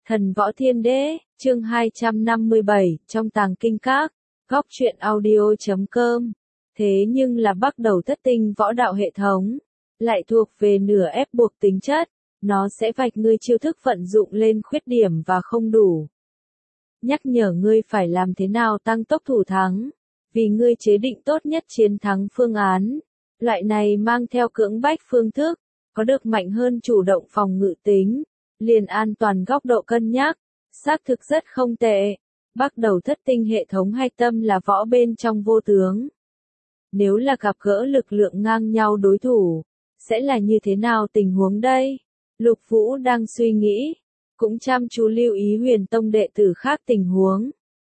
Thần Võ Thiên Đế, chương 257, trong tàng kinh các, góc truyện audio.com. Thế nhưng là bắt đầu thất tinh võ đạo hệ thống, lại thuộc về nửa ép buộc tính chất, nó sẽ vạch ngươi chiêu thức vận dụng lên khuyết điểm và không đủ. Nhắc nhở ngươi phải làm thế nào tăng tốc thủ thắng, vì ngươi chế định tốt nhất chiến thắng phương án. Loại này mang theo cưỡng bách phương thức, có được mạnh hơn chủ động phòng ngự tính, liền an toàn góc độ cân nhắc, xác thực rất không tệ. Bắt đầu thất tinh hệ thống hay tâm là võ bên trong vô tướng. Nếu là gặp gỡ lực lượng ngang nhau đối thủ, sẽ là như thế nào tình huống đây? Lục Vũ đang suy nghĩ, cũng chăm chú lưu ý Huyền Tông đệ tử khác tình huống.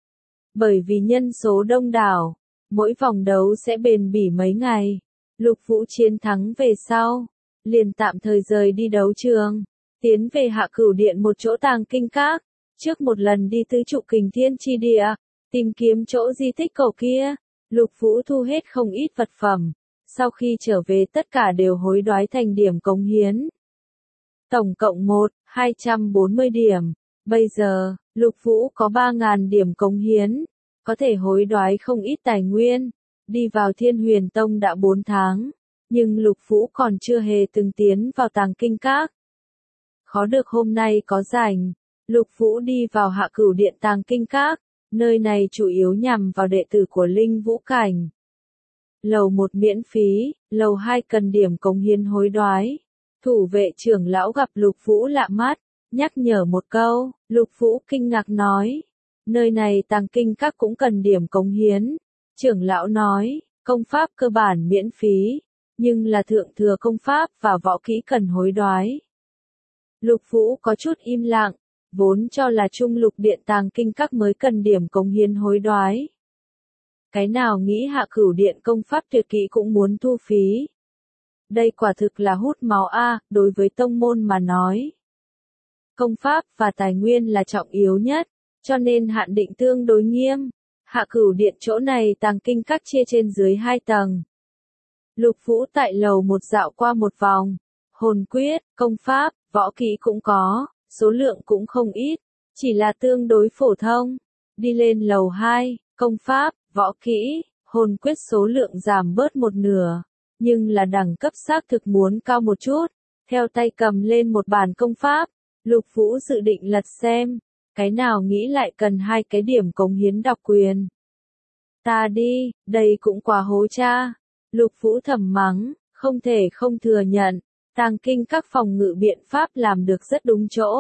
Bởi vì nhân số đông đảo, mỗi vòng đấu sẽ bền bỉ mấy ngày. Lục Vũ chiến thắng về sau, liền tạm thời rời đi đấu trường, tiến về Hạ Cửu Điện một chỗ tàng kinh các, trước một lần đi tứ trụ Kình Thiên chi địa, tìm kiếm chỗ di tích cổ kia. Lục Vũ thu hết không ít vật phẩm, sau khi trở về tất cả đều hối đoái thành điểm cống hiến. Tổng cộng 240 điểm, bây giờ, Lục Vũ có 3.000 điểm cống hiến, có thể hối đoái không ít tài nguyên. Đi vào Thiên Huyền Tông đã 4 tháng, nhưng Lục Vũ còn chưa hề từng tiến vào tàng kinh các. Khó được hôm nay có rảnh, Lục Vũ đi vào Hạ Cửu Điện tàng kinh các, nơi này chủ yếu nhằm vào đệ tử của Linh Vũ Cảnh. Lầu 1 miễn phí, lầu 2 cần điểm cống hiến hối đoái. Thủ vệ trưởng lão gặp Lục Vũ lạ mắt, nhắc nhở một câu, Lục Vũ kinh ngạc nói, nơi này tàng kinh các cũng cần điểm cống hiến. Trưởng lão nói, công pháp cơ bản miễn phí, nhưng là thượng thừa công pháp và võ kỹ cần hối đoái. Lục Vũ có chút im lặng, vốn cho là trung lục điện tàng kinh các mới cần điểm cống hiến hối đoái. Cái nào nghĩ Hạ Cửu Điện công pháp tuyệt kỹ cũng muốn thu phí. Đây quả thực là hút máu a, đối với tông môn mà nói. Công pháp và tài nguyên là trọng yếu nhất, cho nên hạn định tương đối nghiêm. Hạ Cửu Điện chỗ này tàng kinh các chia trên dưới 2 tầng. Lục Vũ tại lầu 1 dạo qua một vòng, hồn quyết, công pháp, võ kỹ cũng có, số lượng cũng không ít, chỉ là tương đối phổ thông. Đi lên lầu 2, công pháp, võ kỹ, hồn quyết số lượng giảm bớt một nửa, nhưng là đẳng cấp xác thực muốn cao một chút. Theo tay cầm lên một bản công pháp, Lục Vũ dự định lật xem, cái nào nghĩ lại cần 2 cái điểm cống hiến độc quyền. Ta đi, đây cũng quá hố cha. Lục Vũ thầm mắng, không thể không thừa nhận, tàng kinh các phòng ngự biện pháp làm được rất đúng chỗ.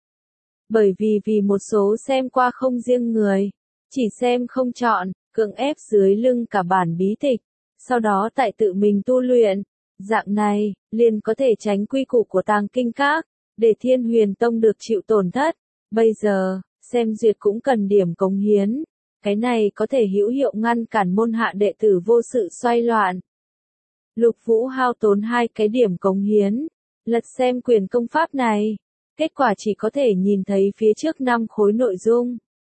Bởi vì một số xem qua không riêng người, chỉ xem không chọn, cưỡng ép dưới lưng cả bản bí tịch, sau đó tại tự mình tu luyện, dạng này, liền có thể tránh quy củ của tàng kinh các, để Thiên Huyền Tông được chịu tổn thất. Bây giờ, xem duyệt cũng cần điểm cống hiến, cái này có thể hữu hiệu ngăn cản môn hạ đệ tử vô sự xoay loạn. Lục Vũ hao tốn 2 cái điểm cống hiến, lật xem quyền công pháp này, kết quả chỉ có thể nhìn thấy phía trước 5 khối nội dung.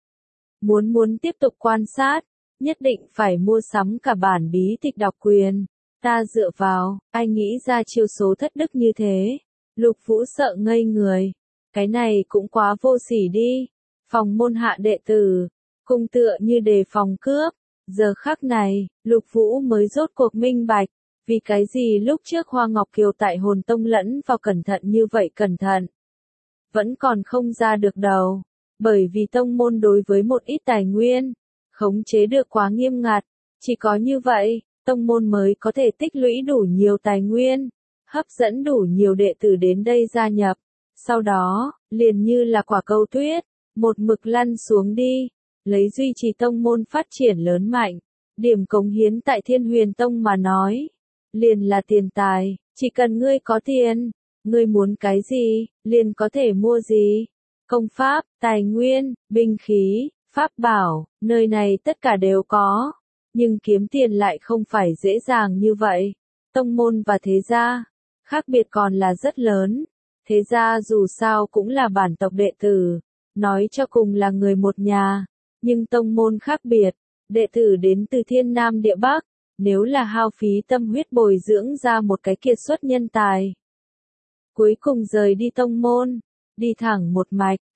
Muốn tiếp tục quan sát, nhất định phải mua sắm cả bản bí tịch độc quyền. Ta dựa vào, ai nghĩ ra chiêu số thất đức như thế? Lục Vũ sợ ngây người, cái này cũng quá vô sỉ đi. Phòng môn hạ đệ tử, cùng tựa như đề phòng cướp. Giờ khắc này, Lục Vũ mới rốt cuộc minh bạch, vì cái gì lúc trước Hoa Ngọc Kiều tại Hồn Tông lẫn vào cẩn thận như vậy cẩn thận. Vẫn còn không ra được đầu, bởi vì tông môn đối với một ít tài nguyên, khống chế được quá nghiêm ngặt, chỉ có như vậy, tông môn mới có thể tích lũy đủ nhiều tài nguyên, hấp dẫn đủ nhiều đệ tử đến đây gia nhập, sau đó, liền như là quả cầu tuyết, một mực lăn xuống đi, lấy duy trì tông môn phát triển lớn mạnh. Điểm cống hiến tại Thiên Huyền Tông mà nói, liền là tiền tài, chỉ cần ngươi có tiền, ngươi muốn cái gì, liền có thể mua gì. Công pháp, tài nguyên, binh khí, pháp bảo, nơi này tất cả đều có, nhưng kiếm tiền lại không phải dễ dàng như vậy. Tông môn và thế gia, khác biệt còn là rất lớn. Thế gia dù sao cũng là bản tộc đệ tử, nói cho cùng là người một nhà, nhưng tông môn khác biệt, đệ tử đến từ thiên nam địa bắc, nếu là hao phí tâm huyết bồi dưỡng ra một cái kiệt xuất nhân tài. Cuối cùng rời đi tông môn, đi thẳng một mạch,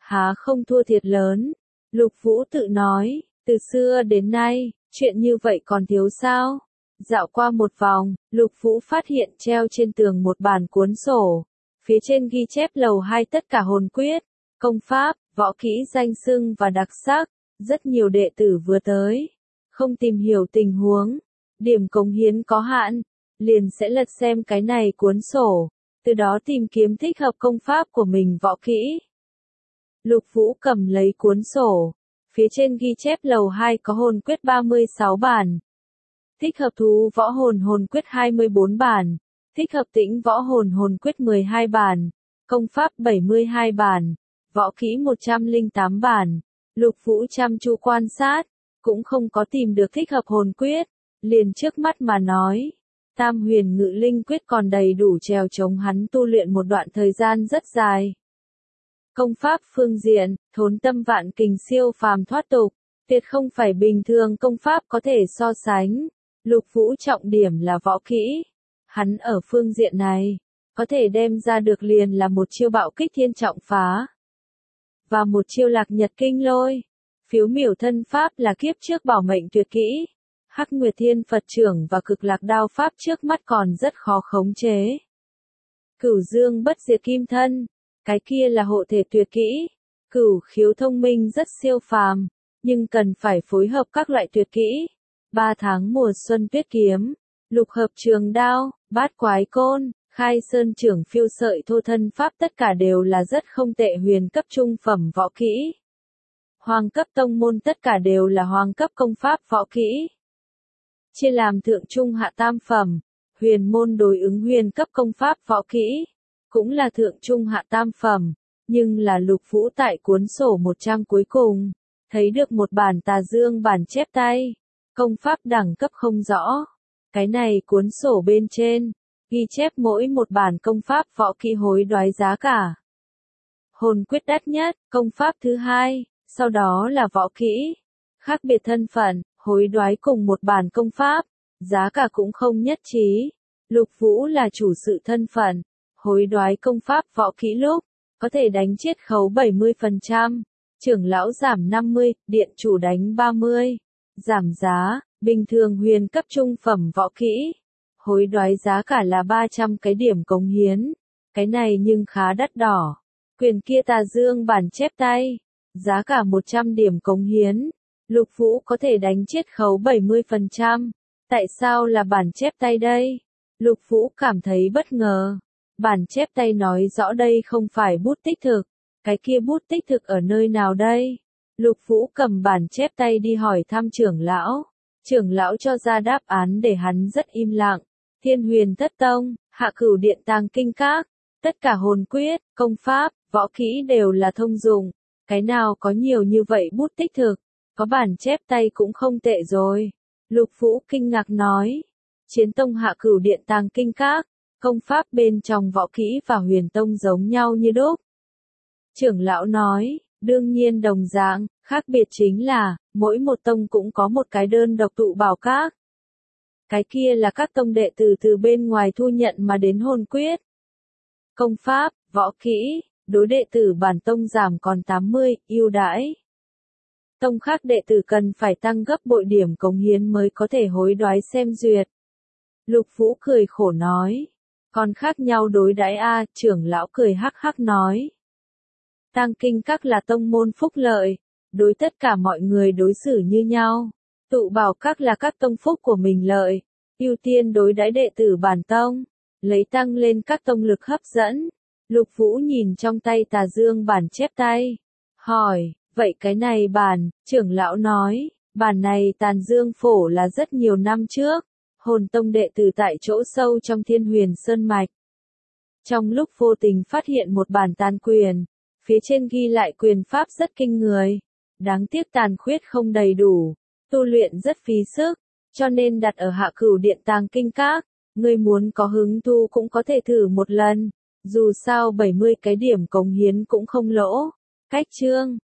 há không thua thiệt lớn. Lục Vũ tự nói, từ xưa đến nay, chuyện như vậy còn thiếu sao? Dạo qua một vòng, Lục Vũ phát hiện treo trên tường một bản cuốn sổ. Phía trên ghi chép lầu 2 tất cả hồn quyết, công pháp, võ kỹ danh xưng và đặc sắc. Rất nhiều đệ tử vừa tới, không tìm hiểu tình huống, điểm cống hiến có hạn, liền sẽ lật xem cái này cuốn sổ, từ đó tìm kiếm thích hợp công pháp của mình võ kỹ. Lục Vũ cầm lấy cuốn sổ, phía trên ghi chép lầu 2 có hồn quyết 36 bản. Thích hợp thú võ hồn hồn quyết 24 bản, thích hợp tĩnh võ hồn hồn quyết 12 bản, công pháp 72 bản, võ kỹ 108 bản. Lục Vũ chăm chú quan sát, cũng không có tìm được thích hợp hồn quyết, liền trước mắt mà nói. Tam huyền ngự linh quyết còn đầy đủ trèo chống hắn tu luyện một đoạn thời gian rất dài. Công pháp phương diện, thốn tâm vạn kình siêu phàm thoát tục, tuyệt không phải bình thường công pháp có thể so sánh. Lục Vũ trọng điểm là võ kỹ. Hắn ở phương diện này, có thể đem ra được liền là một chiêu bạo kích thiên trọng phá. Và một chiêu lạc nhật kinh lôi. Phiếu miểu thân pháp là kiếp trước bảo mệnh tuyệt kỹ. Hắc Nguyệt Thiên Phật trưởng và cực lạc đao pháp trước mắt còn rất khó khống chế. Cửu dương bất diệt kim thân. Cái kia là hộ thể tuyệt kỹ. Cửu khiếu thông minh rất siêu phàm, nhưng cần phải phối hợp các loại tuyệt kỹ. 3 tháng mùa xuân tuyết kiếm, lục hợp trường đao, bát quái côn, khai sơn trưởng phiêu sợi thô thân pháp tất cả đều là rất không tệ huyền cấp trung phẩm võ kỹ. Hoàng cấp tông môn tất cả đều là hoàng cấp công pháp võ kỹ. Chia làm thượng trung hạ tam phẩm, huyền môn đối ứng huyền cấp công pháp võ kỹ, cũng là thượng trung hạ tam phẩm, nhưng là Lục Vũ tại cuốn sổ một trang cuối cùng, thấy được một bản tà dương bản chép tay, công pháp đẳng cấp không rõ. Cái này cuốn sổ bên trên, ghi chép mỗi một bản công pháp võ kỹ hối đoái giá cả. Hồn quyết đắt nhất, công pháp thứ hai, sau đó là võ kỹ. Khác biệt thân phận, hối đoái cùng một bản công pháp, giá cả cũng không nhất trí. Lục Vũ là chủ sự thân phận, hối đoái công pháp võ kỹ lúc, có thể đánh chiết khấu 70%, trưởng lão giảm 50, điện chủ đánh 30, giảm giá, bình thường huyền cấp trung phẩm võ kỹ. Hối đoái giá cả là 300 cái điểm cống hiến, cái này nhưng khá đắt đỏ. Quyền kia tà dương bản chép tay, giá cả 100 điểm cống hiến, Lục Vũ có thể đánh chiết khấu 70%. Tại sao là bản chép tay đây? Lục Vũ cảm thấy bất ngờ. Bản chép tay nói rõ đây không phải bút tích thực. Cái kia bút tích thực ở nơi nào đây? Lục Vũ cầm bản chép tay đi hỏi thăm trưởng lão. Trưởng lão cho ra đáp án để hắn rất im lặng. Thiên Huyền Thất Tông, Hạ Cửu Điện Tàng Kinh Các, tất cả hồn quyết, công pháp, võ kỹ đều là thông dụng. Cái nào có nhiều như vậy bút tích thực, có bản chép tay cũng không tệ rồi. Lục Vũ kinh ngạc nói. Chiến Tông Hạ Cửu Điện Tàng Kinh Các, công pháp bên trong võ kỹ và Huyền Tông giống nhau như đúc. Trưởng lão nói, đương nhiên đồng dạng, khác biệt chính là, mỗi một tông cũng có một cái đơn độc tụ bảo các. Cái kia là các tông đệ tử từ bên ngoài thu nhận mà đến hồn quyết. Công pháp, võ kỹ, đối đệ tử bản tông giảm còn 80, ưu đãi. Tông khác đệ tử cần phải tăng gấp bội điểm cống hiến mới có thể hối đoái xem duyệt. Lục Vũ cười khổ nói. Còn khác nhau đối đãi a, trưởng lão cười hắc hắc nói. Tàng Kinh Các là tông môn phúc lợi, đối tất cả mọi người đối xử như nhau. Tụ bảo các là các tông phúc của mình lợi, ưu tiên đối đãi đệ tử bản tông, lấy tăng lên các tông lực hấp dẫn. Lục Vũ nhìn trong tay tà dương bản chép tay, hỏi, vậy cái này bản, trưởng lão nói, bản này tàn dương phổ là rất nhiều năm trước, hồn tông đệ tử tại chỗ sâu trong Thiên Huyền Sơn Mạch. Trong lúc vô tình phát hiện một bản tàn quyền, phía trên ghi lại quyền pháp rất kinh người, đáng tiếc tàn khuyết không đầy đủ, tu luyện rất phí sức, cho nên đặt ở Hạ Cửu Điện Tàng Kinh Các, người muốn có hứng thú cũng có thể thử một lần, dù sao 70 cái điểm cống hiến cũng không lỗ. Cách chương